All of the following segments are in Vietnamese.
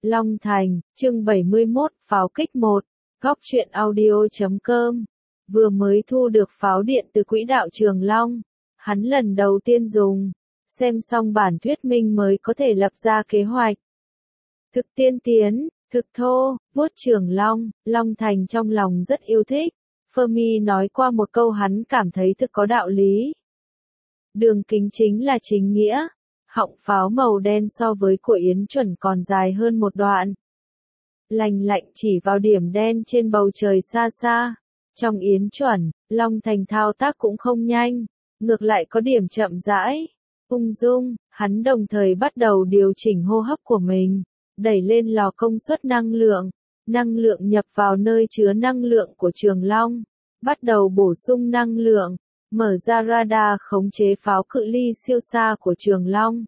Long Thành, chương 71, pháo kích 1, góc truyện audio.com. Vừa mới thu được pháo điện từ quỹ đạo Trường Long, hắn lần đầu tiên dùng, xem xong bản thuyết minh mới có thể lập ra kế hoạch. Thực tiên tiến, thực thô, vuốt Trường Long, Long Thành trong lòng rất yêu thích. Fermi nói qua một câu hắn cảm thấy thực có đạo lý. Đường kính chính là chính nghĩa. Họng pháo màu đen so với của Yến Chuẩn còn dài hơn một đoạn. Lành lạnh chỉ vào điểm đen trên bầu trời xa xa. Trong Yến Chuẩn, Long Thành thao tác cũng không nhanh, ngược lại có điểm chậm rãi. Ung dung, hắn đồng thời bắt đầu điều chỉnh hô hấp của mình, đẩy lên lò công suất năng lượng nhập vào nơi chứa năng lượng của Trường Long, bắt đầu bổ sung năng lượng. Mở ra radar khống chế pháo cự ly siêu xa của Trường Long.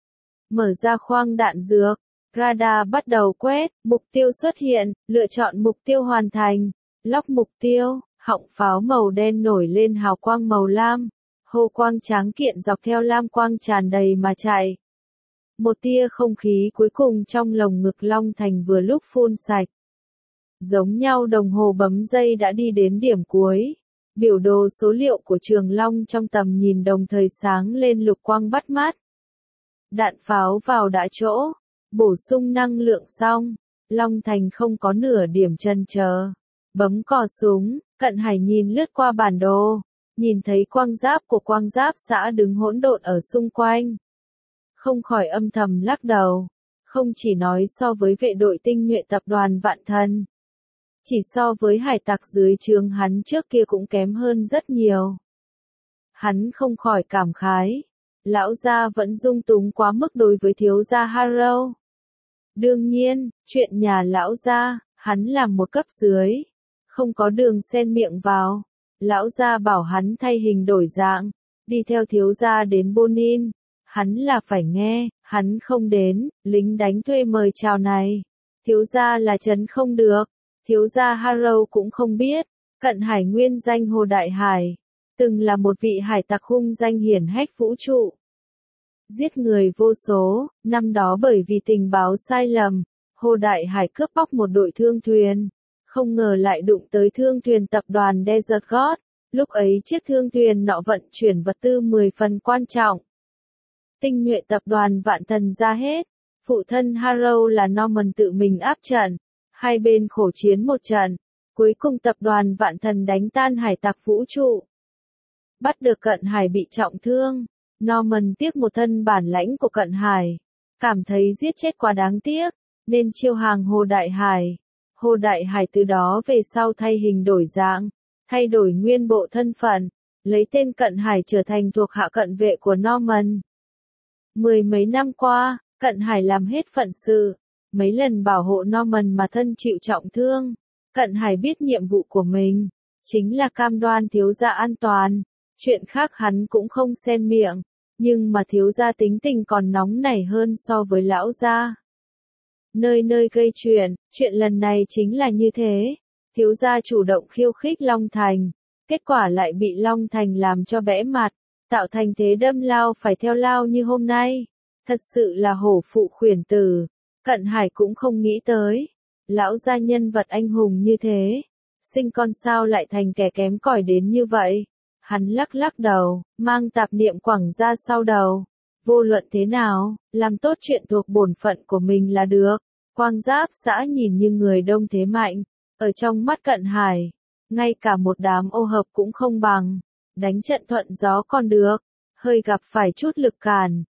Mở ra khoang đạn dược, radar bắt đầu quét, mục tiêu xuất hiện, lựa chọn mục tiêu hoàn thành, lóc mục tiêu, họng pháo màu đen nổi lên hào quang màu lam, hô quang tráng kiện dọc theo lam quang tràn đầy mà chạy. Một tia không khí cuối cùng trong lồng ngực Long Thành vừa lúc phun sạch. Giống nhau đồng hồ bấm giây đã đi đến điểm cuối. Biểu đồ số liệu của Trường Long trong tầm nhìn đồng thời sáng lên lục quang bắt mắt. Đạn pháo vào đã chỗ, bổ sung năng lượng xong, Long Thành không có nửa điểm chần chờ. Bấm cò súng, Cận Hải nhìn lướt qua bản đồ, nhìn thấy quang giáp của quang giáp xã đứng hỗn độn ở xung quanh. Không khỏi âm thầm lắc đầu, không chỉ nói so với vệ đội tinh nhuệ tập đoàn Vạn Thần. Chỉ so với hải tặc dưới trướng hắn trước kia cũng kém hơn rất nhiều. Hắn không khỏi cảm khái. Lão gia vẫn dung túng quá mức đối với thiếu gia Harrow. Đương nhiên, chuyện nhà lão gia, hắn làm một cấp dưới. Không có đường xen miệng vào. Lão gia bảo hắn thay hình đổi dạng. Đi theo thiếu gia đến Bonin. Hắn là phải nghe, hắn không đến, lính đánh thuê mời chào này. Thiếu gia là trấn không được. Thiếu gia Harrow cũng không biết, Cận Hải nguyên danh Hồ Đại Hải, từng là một vị hải tặc hung danh hiển hách vũ trụ. Giết người vô số, năm đó bởi vì tình báo sai lầm, Hồ Đại Hải cướp bóc một đội thương thuyền, không ngờ lại đụng tới thương thuyền tập đoàn Desert God, lúc ấy chiếc thương thuyền nọ vận chuyển vật tư 10 phần quan trọng. Tinh nhuệ tập đoàn Vạn Thần ra hết, phụ thân Harrow là Norman tự mình áp trận. Hai bên khổ chiến một trận, cuối cùng tập đoàn Vạn Thần đánh tan hải tặc vũ trụ. Bắt được Cận Hải bị trọng thương, Norman tiếc một thân bản lãnh của Cận Hải, cảm thấy giết chết quá đáng tiếc, nên chiêu hàng Hồ Đại Hải. Hồ Đại Hải từ đó về sau thay hình đổi dạng, thay đổi nguyên bộ thân phận, lấy tên Cận Hải trở thành thuộc hạ cận vệ của Norman. Mười mấy năm qua, Cận Hải làm hết phận sự. Mấy lần bảo hộ Norman mà thân chịu trọng thương, Cận Hải biết nhiệm vụ của mình, chính là cam đoan thiếu gia an toàn, chuyện khác hắn cũng không xen miệng, nhưng mà thiếu gia tính tình còn nóng nảy hơn so với lão gia. Nơi nơi gây chuyện lần này chính là như thế, thiếu gia chủ động khiêu khích Long Thành, kết quả lại bị Long Thành làm cho bẽ mặt, tạo thành thế đâm lao phải theo lao như hôm nay, thật sự là hổ phụ khuyển tử. Cận Hải cũng không nghĩ tới, lão gia nhân vật anh hùng như thế, sinh con sao lại thành kẻ kém cỏi đến như vậy. Hắn lắc lắc đầu, mang tạp niệm quẳng ra sau đầu. Vô luận thế nào, làm tốt chuyện thuộc bổn phận của mình là được. Quang giáp xã nhìn như người đông thế mạnh, ở trong mắt Cận Hải, ngay cả một đám ô hợp cũng không bằng. Đánh trận thuận gió còn được, hơi gặp phải chút lực cản,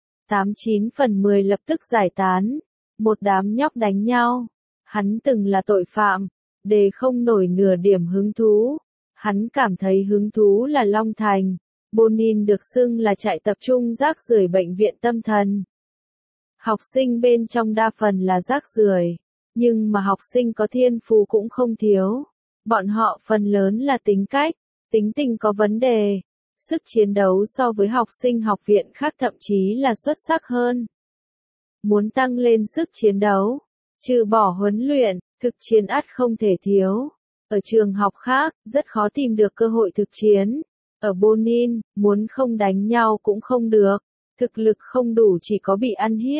89/10 lập tức giải tán. Một đám nhóc đánh nhau, hắn từng là tội phạm, để không nổi nửa điểm hứng thú. Hắn cảm thấy hứng thú là Long Thành, Bonin được xưng là trại tập trung rác rưởi bệnh viện tâm thần. Học sinh bên trong đa phần là rác rưởi, nhưng mà học sinh có thiên phú cũng không thiếu. Bọn họ phần lớn là tính cách, tính tình có vấn đề, sức chiến đấu so với học sinh học viện khác thậm chí là xuất sắc hơn. Muốn tăng lên sức chiến đấu, trừ bỏ huấn luyện, thực chiến ắt không thể thiếu. Ở trường học khác, rất khó tìm được cơ hội thực chiến. Ở Bonin, muốn không đánh nhau cũng không được. Thực lực không đủ chỉ có bị ăn hiếp.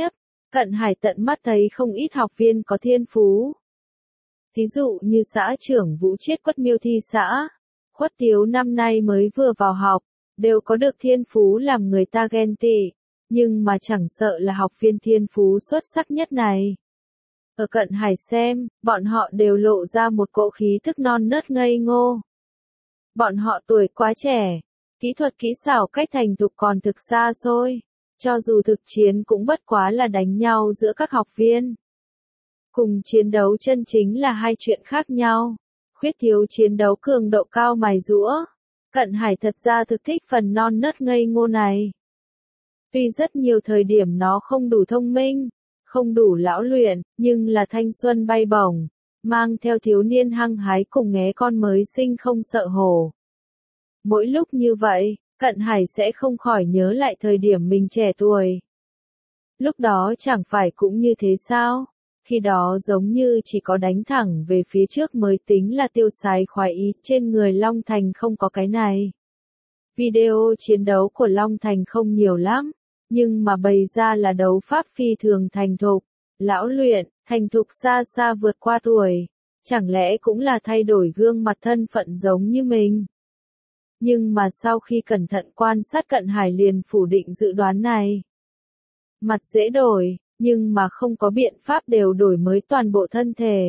Cận Hải tận mắt thấy không ít học viên có thiên phú. Thí dụ như xã trưởng Vũ Chiết Quất Miêu thi xã, Khuất Tiếu năm nay mới vừa vào học, đều có được thiên phú làm người ta ghen tị, nhưng mà chẳng sợ là học viên thiên phú xuất sắc nhất này. Ở Cận Hải xem, bọn họ đều lộ ra một cỗ khí thức non nớt ngây ngô. Bọn họ tuổi quá trẻ, kỹ thuật kỹ xảo cách thành thục còn thực xa xôi, cho dù thực chiến cũng bất quá là đánh nhau giữa các học viên. Cùng chiến đấu chân chính là hai chuyện khác nhau. Khuyết Thiếu chiến đấu cường độ cao mài giũa. Cận Hải thật ra thực thích phần non nớt ngây ngô này. Tuy rất nhiều thời điểm nó không đủ thông minh, không đủ lão luyện, nhưng là thanh xuân bay bổng, mang theo thiếu niên hăng hái cùng nghé con mới sinh không sợ hổ. Mỗi lúc như vậy, Cận Hải sẽ không khỏi nhớ lại thời điểm mình trẻ tuổi. Lúc đó chẳng phải cũng như thế sao? Khi đó giống như chỉ có đánh thẳng về phía trước mới tính là tiêu sái khoái ý, trên người Long Thành không có cái này. Video chiến đấu của Long Thành không nhiều lắm, nhưng mà bày ra là đấu pháp phi thường thành thục, lão luyện, thành thục xa xa vượt qua tuổi, chẳng lẽ cũng là thay đổi gương mặt thân phận giống như mình. Nhưng mà sau khi cẩn thận quan sát Cận Hải liền phủ định dự đoán này. Mặt dễ đổi, nhưng mà không có biện pháp đều đổi mới toàn bộ thân thể.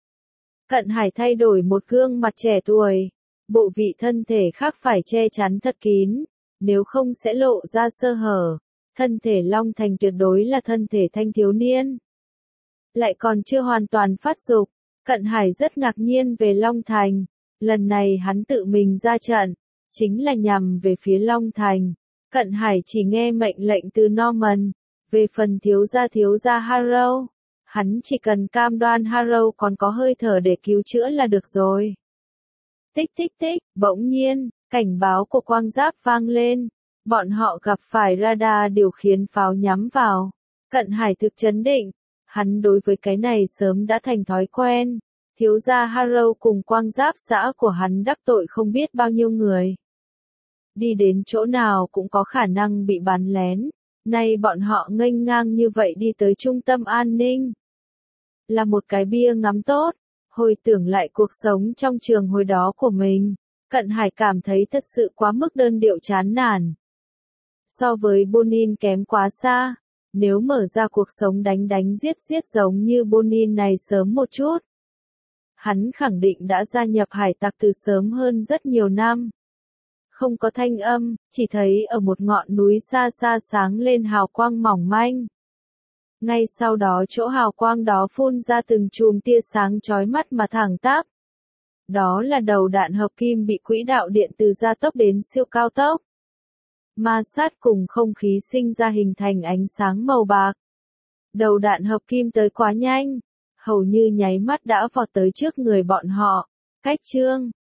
Cận Hải thay đổi một gương mặt trẻ tuổi, bộ vị thân thể khác phải che chắn thật kín, nếu không sẽ lộ ra sơ hở. Thân thể Long Thành tuyệt đối là thân thể thanh thiếu niên. Lại còn chưa hoàn toàn phát dục, Cận Hải rất ngạc nhiên về Long Thành, lần này hắn tự mình ra trận, chính là nhằm về phía Long Thành. Cận Hải chỉ nghe mệnh lệnh từ Norman. Về phần thiếu gia Harrow, hắn chỉ cần cam đoan Harrow còn có hơi thở để cứu chữa là được rồi. Tích tích tích, bỗng nhiên, cảnh báo của quang giáp vang lên. Bọn họ gặp phải radar điều khiển pháo nhắm vào. Cận Hải thực chấn định, hắn đối với cái này sớm đã thành thói quen. Thiếu gia Harrow cùng quang giáp xã của hắn đắc tội không biết bao nhiêu người. Đi đến chỗ nào cũng có khả năng bị bắn lén. Nay bọn họ nghênh ngang như vậy đi tới trung tâm an ninh. Là một cái bia ngắm tốt, hồi tưởng lại cuộc sống trong trường hồi đó của mình, Cận Hải cảm thấy thật sự quá mức đơn điệu chán nản. So với Bonin kém quá xa, nếu mở ra cuộc sống đánh đánh giết giết giống như Bonin này sớm một chút. Hắn khẳng định đã gia nhập hải tặc từ sớm hơn rất nhiều năm. Không có thanh âm, chỉ thấy ở một ngọn núi xa xa sáng lên hào quang mỏng manh. Ngay sau đó chỗ hào quang đó phun ra từng chùm tia sáng chói mắt mà thẳng tắp. Đó là đầu đạn hợp kim bị quỹ đạo điện từ gia tốc đến siêu cao tốc. Ma sát cùng không khí sinh ra hình thành ánh sáng màu bạc. Đầu đạn hợp kim tới quá nhanh, hầu như nháy mắt đã vọt tới trước người bọn họ. Cách chương